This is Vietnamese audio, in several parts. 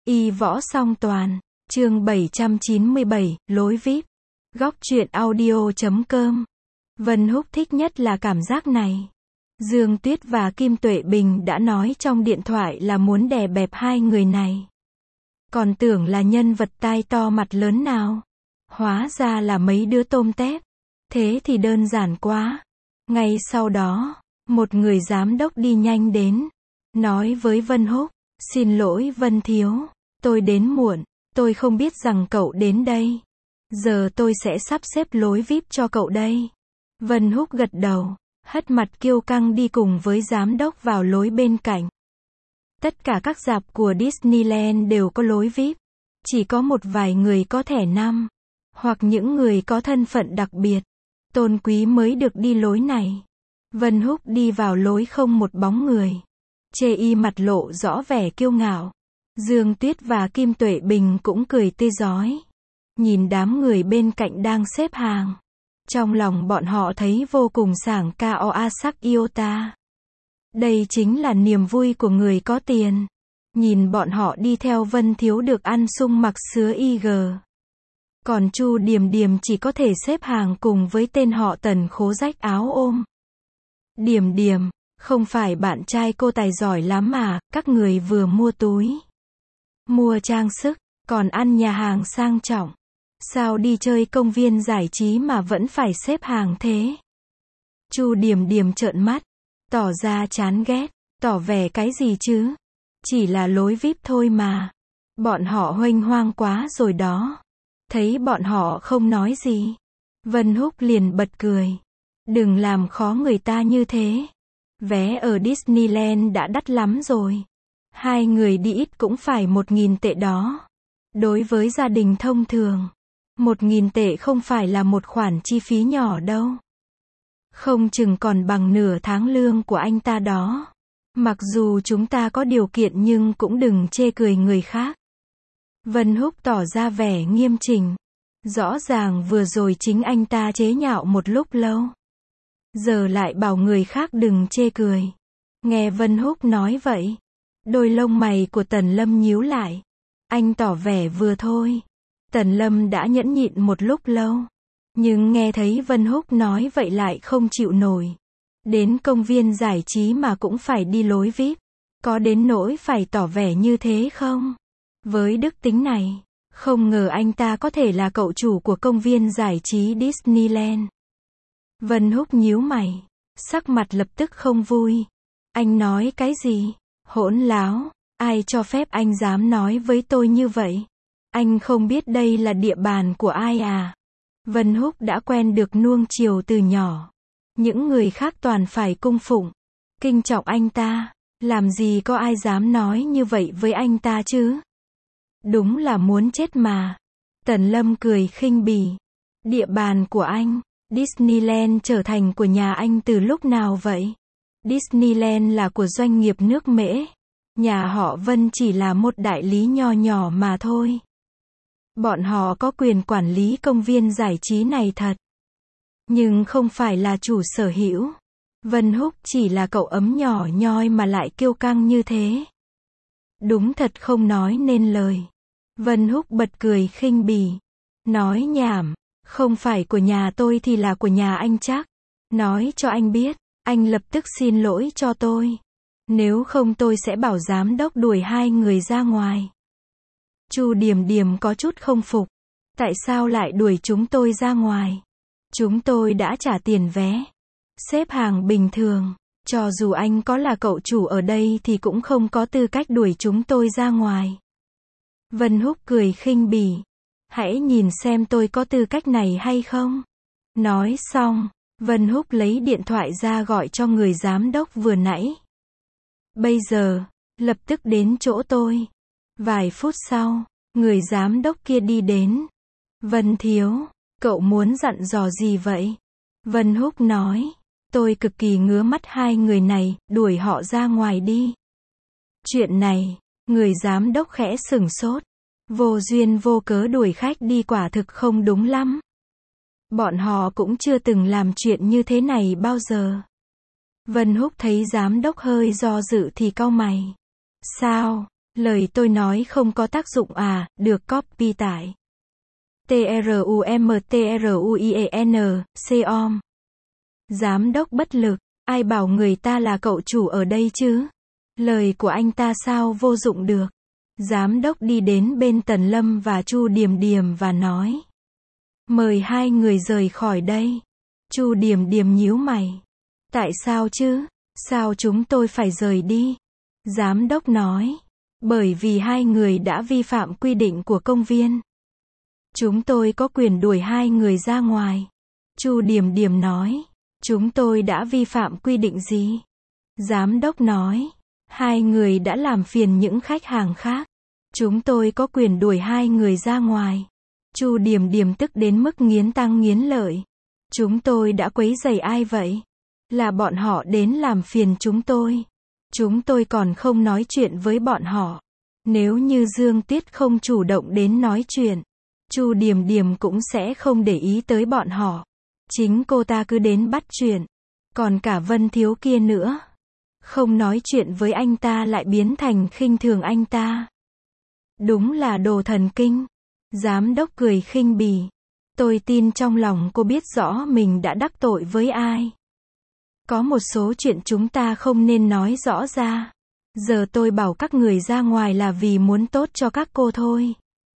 Y võ song toàn, chương 797, lối VIP. Góc truyện audio.com. Vân Húc thích nhất là cảm giác này. Dương Tuyết và Kim Tuệ Bình đã nói trong điện thoại là muốn đè bẹp hai người này. Còn tưởng là nhân vật tai to mặt lớn nào. Hóa ra là mấy đứa tôm tép. Thế thì đơn giản quá. Ngay sau đó, một người giám đốc đi nhanh đến. Nói với Vân Húc, xin lỗi Vân Thiếu, tôi đến muộn, tôi không biết rằng cậu đến đây. Giờ tôi sẽ sắp xếp lối VIP cho cậu đây. Vân Húc gật đầu, hất mặt kiêu căng đi cùng với giám đốc vào lối bên cạnh. Tất cả các rạp của Disneyland đều có lối VIP. Chỉ có một vài người có thẻ năm, hoặc những người có thân phận đặc biệt, tôn quý mới được đi lối này. Vân Húc đi vào lối không một bóng người. Chê y mặt lộ rõ vẻ kiêu ngạo. Dương Tuyết và Kim Tuệ Bình cũng cười tươi rói. Nhìn đám người bên cạnh đang xếp hàng. Trong lòng bọn họ thấy vô cùng sảng khoái sắc iota. Đây chính là niềm vui của người có tiền. Nhìn bọn họ đi theo Vân Thiếu được ăn sung mặc sứa IG. Còn Chu Điềm Điềm chỉ có thể xếp hàng cùng với tên họ Tần khố rách áo ôm. Điềm Điềm, không phải bạn trai cô tài giỏi lắm mà, các người vừa mua túi, mua trang sức, còn ăn nhà hàng sang trọng. Sao đi chơi công viên giải trí mà vẫn phải xếp hàng thế? Chu Điềm Điềm trợn mắt, tỏ ra chán ghét, tỏ vẻ cái gì chứ? Chỉ là lối VIP thôi mà. Bọn họ huênh hoang quá rồi đó. Thấy bọn họ không nói gì, Vân Húc liền bật cười. Đừng làm khó người ta như thế. Vé ở Disneyland đã đắt lắm rồi. Hai người đi ít cũng phải 1.000 tệ đó. Đối với gia đình thông thường, 1.000 tệ không phải là một khoản chi phí nhỏ đâu. Không chừng còn bằng nửa tháng lương của anh ta đó. Mặc dù chúng ta có điều kiện nhưng cũng đừng chê cười người khác. Vân Húc tỏ ra vẻ nghiêm chỉnh. Rõ ràng vừa rồi chính anh ta chế nhạo một lúc lâu. Giờ lại bảo người khác đừng chê cười. Nghe Vân Húc nói vậy, đôi lông mày của Tần Lâm nhíu lại. Anh tỏ vẻ vừa thôi. Tần Lâm đã nhẫn nhịn một lúc lâu. Nhưng nghe thấy Vân Húc nói vậy lại không chịu nổi. Đến công viên giải trí mà cũng phải đi lối VIP. Có đến nỗi phải tỏ vẻ như thế không? Với đức tính này, không ngờ anh ta có thể là cậu chủ của công viên giải trí Disneyland. Vân Húc nhíu mày, sắc mặt lập tức không vui. Anh nói cái gì? Hỗn láo, ai cho phép anh dám nói với tôi như vậy? Anh không biết đây là địa bàn của ai à? Vân Húc đã quen được nuông chiều từ nhỏ. Những người khác toàn phải cung phụng, kính trọng anh ta. Làm gì có ai dám nói như vậy với anh ta chứ? Đúng là muốn chết mà. Tần Lâm cười khinh bỉ. Địa bàn của anh, Disneyland trở thành của nhà anh từ lúc nào vậy? Disneyland là của doanh nghiệp nước Mễ. Nhà họ Vân chỉ là một đại lý nho nhỏ mà thôi. Bọn họ có quyền quản lý công viên giải trí này thật. Nhưng không phải là chủ sở hữu. Vân Húc chỉ là cậu ấm nhỏ nhoi mà lại kiêu căng như thế. Đúng thật không nói nên lời. Vân Húc bật cười khinh bỉ. Nói nhảm, không phải của nhà tôi thì là của nhà anh chắc. Nói cho anh biết, anh lập tức xin lỗi cho tôi. Nếu không tôi sẽ bảo giám đốc đuổi hai người ra ngoài. Chu Điềm Điềm có chút không phục. Tại sao lại đuổi chúng tôi ra ngoài? Chúng tôi đã trả tiền vé. Xếp hàng bình thường. Cho dù anh có là cậu chủ ở đây thì cũng không có tư cách đuổi chúng tôi ra ngoài. Vân Húc cười khinh bỉ. Hãy nhìn xem tôi có tư cách này hay không. Nói xong, Vân Húc lấy điện thoại ra gọi cho người giám đốc vừa nãy. Bây giờ, lập tức đến chỗ tôi. Vài phút sau, người giám đốc kia đi đến. Vân Thiếu, cậu muốn dặn dò gì vậy? Vân Húc nói. Tôi cực kỳ ngứa mắt hai người này, đuổi họ ra ngoài đi. Chuyện này, người giám đốc khẽ sửng sốt. Vô duyên vô cớ đuổi khách đi quả thực không đúng lắm. Bọn họ cũng chưa từng làm chuyện như thế này bao giờ. Vân Húc thấy giám đốc hơi do dự thì cau mày. Sao? Lời tôi nói không có tác dụng à, được copy tải. TRUMTRUIEN, COM. Giám đốc bất lực, ai bảo người ta là cậu chủ ở đây chứ? Lời của anh ta sao vô dụng được? Giám đốc đi đến bên Tần Lâm và Chu Điềm Điềm và nói. Mời hai người rời khỏi đây. Chu Điềm Điềm nhíu mày. Tại sao chứ? Sao chúng tôi phải rời đi? Giám đốc nói. Bởi vì hai người đã vi phạm quy định của công viên. Chúng tôi có quyền đuổi hai người ra ngoài. Chu Điềm Điềm nói. Chúng tôi đã vi phạm quy định gì? Giám đốc nói. Hai người đã làm phiền những khách hàng khác. Chúng tôi có quyền đuổi hai người ra ngoài. Chu Điềm Điềm tức đến mức nghiến răng nghiến lợi. Chúng tôi đã quấy rầy ai vậy? Là bọn họ đến làm phiền chúng tôi. Chúng tôi còn không nói chuyện với bọn họ. Nếu như Dương Tuyết không chủ động đến nói chuyện, Chu Điềm Điềm cũng sẽ không để ý tới bọn họ. Chính cô ta cứ đến bắt chuyện. Còn cả Vân Thiếu kia nữa. Không nói chuyện với anh ta lại biến thành khinh thường anh ta. Đúng là đồ thần kinh. Giám đốc cười khinh bỉ. Tôi tin trong lòng cô biết rõ mình đã đắc tội với ai. Có một số chuyện chúng ta không nên nói rõ ra. Giờ tôi bảo các người ra ngoài là vì muốn tốt cho các cô thôi.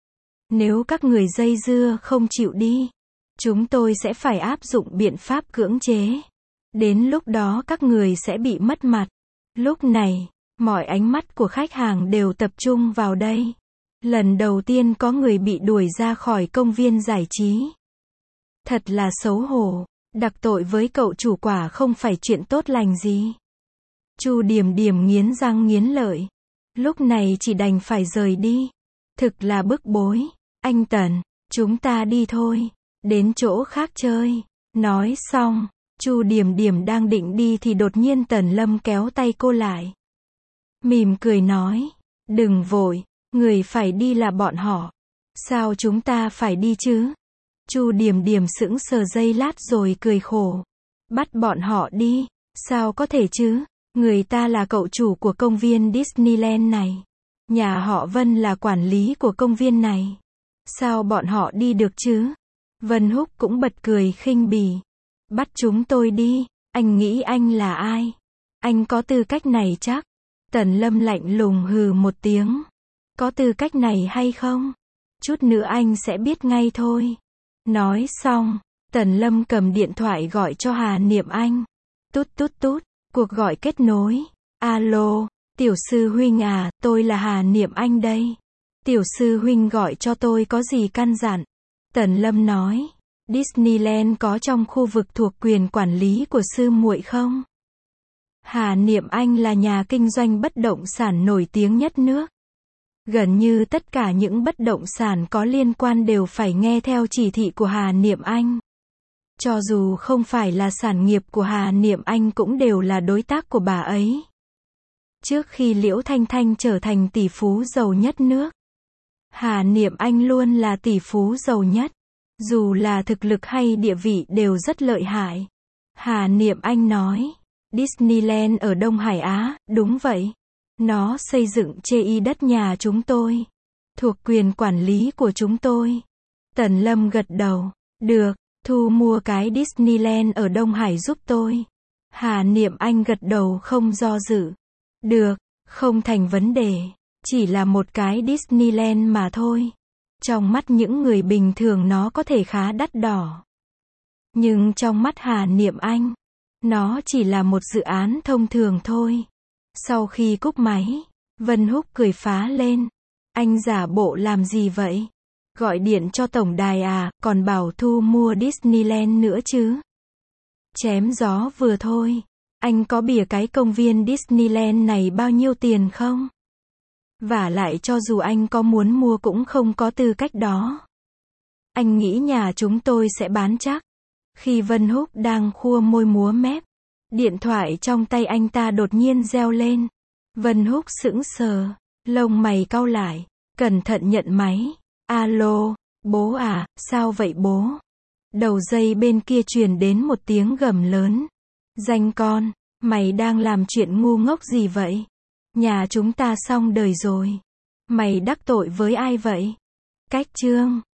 Nếu các người dây dưa không chịu đi, chúng tôi sẽ phải áp dụng biện pháp cưỡng chế. Đến lúc đó các người sẽ bị mất mặt. Lúc này, mọi ánh mắt của khách hàng đều tập trung vào đây. Lần đầu tiên có người bị đuổi ra khỏi công viên giải trí. Thật là xấu hổ. Đặc tội với cậu chủ quả không phải chuyện tốt lành gì. Chu Điềm Điềm nghiến răng nghiến lợi. Lúc này chỉ đành phải rời đi. Thực là bức bối. Anh Tần, chúng ta đi thôi. Đến chỗ khác chơi. Nói xong, Chu Điềm Điềm đang định đi thì đột nhiên Tần Lâm kéo tay cô lại. Mỉm cười nói. Đừng vội, người phải đi là bọn họ. Sao chúng ta phải đi chứ? Chu Điềm Điềm sững sờ giây lát rồi cười khổ. Bắt bọn họ đi, sao có thể chứ? Người ta là cậu chủ của công viên Disneyland này. Nhà họ Vân là quản lý của công viên này. Sao bọn họ đi được chứ? Vân Húc cũng bật cười khinh bỉ. Bắt chúng tôi đi, anh nghĩ anh là ai? Anh có tư cách này chắc? Tần Lâm lạnh lùng hừ một tiếng. Có tư cách này hay không? Chút nữa anh sẽ biết ngay thôi. Nói xong, Tần Lâm cầm điện thoại gọi cho Hà Niệm Anh. Tút tút tút, cuộc gọi kết nối. Alo, tiểu sư huynh à, tôi là Hà Niệm Anh đây. Tiểu sư huynh gọi cho tôi có gì căn dặn? Tần Lâm nói, Disneyland có trong khu vực thuộc quyền quản lý của sư muội không? Hà Niệm Anh là nhà kinh doanh bất động sản nổi tiếng nhất nước. Gần như tất cả những bất động sản có liên quan đều phải nghe theo chỉ thị của Hà Niệm Anh. Cho dù không phải là sản nghiệp của Hà Niệm Anh cũng đều là đối tác của bà ấy. Trước khi Liễu Thanh Thanh trở thành tỷ phú giàu nhất nước, Hà Niệm Anh luôn là tỷ phú giàu nhất. Dù là thực lực hay địa vị đều rất lợi hại. Hà Niệm Anh nói, Disneyland ở Đông Hải Á, đúng vậy. Nó xây dựng trên đất nhà chúng tôi. Thuộc quyền quản lý của chúng tôi. Tần Lâm gật đầu. Được, thu mua cái Disneyland ở Đông Hải giúp tôi. Hà Niệm Anh gật đầu không do dự. Được, không thành vấn đề. Chỉ là một cái Disneyland mà thôi. Trong mắt những người bình thường nó có thể khá đắt đỏ. Nhưng trong mắt Hà Niệm Anh, nó chỉ là một dự án thông thường thôi. Sau khi cúp máy, Vân Húc cười phá lên. Anh giả bộ làm gì vậy? Gọi điện cho tổng đài à, còn bảo thu mua Disneyland nữa chứ? Chém gió vừa thôi. Anh có bìa cái công viên Disneyland này bao nhiêu tiền không? Vả lại cho dù anh có muốn mua cũng không có tư cách đó. Anh nghĩ nhà chúng tôi sẽ bán chắc. Khi Vân Húc đang khua môi múa mép, điện thoại trong tay anh ta đột nhiên reo lên. Vân Húc sững sờ, lông mày cau lại, cẩn thận nhận máy. Alo, bố à, sao vậy bố? Đầu dây bên kia truyền đến một tiếng gầm lớn. Danh con, mày đang làm chuyện ngu ngốc gì vậy? Nhà chúng ta xong đời rồi. Mày đắc tội với ai vậy? Cách chương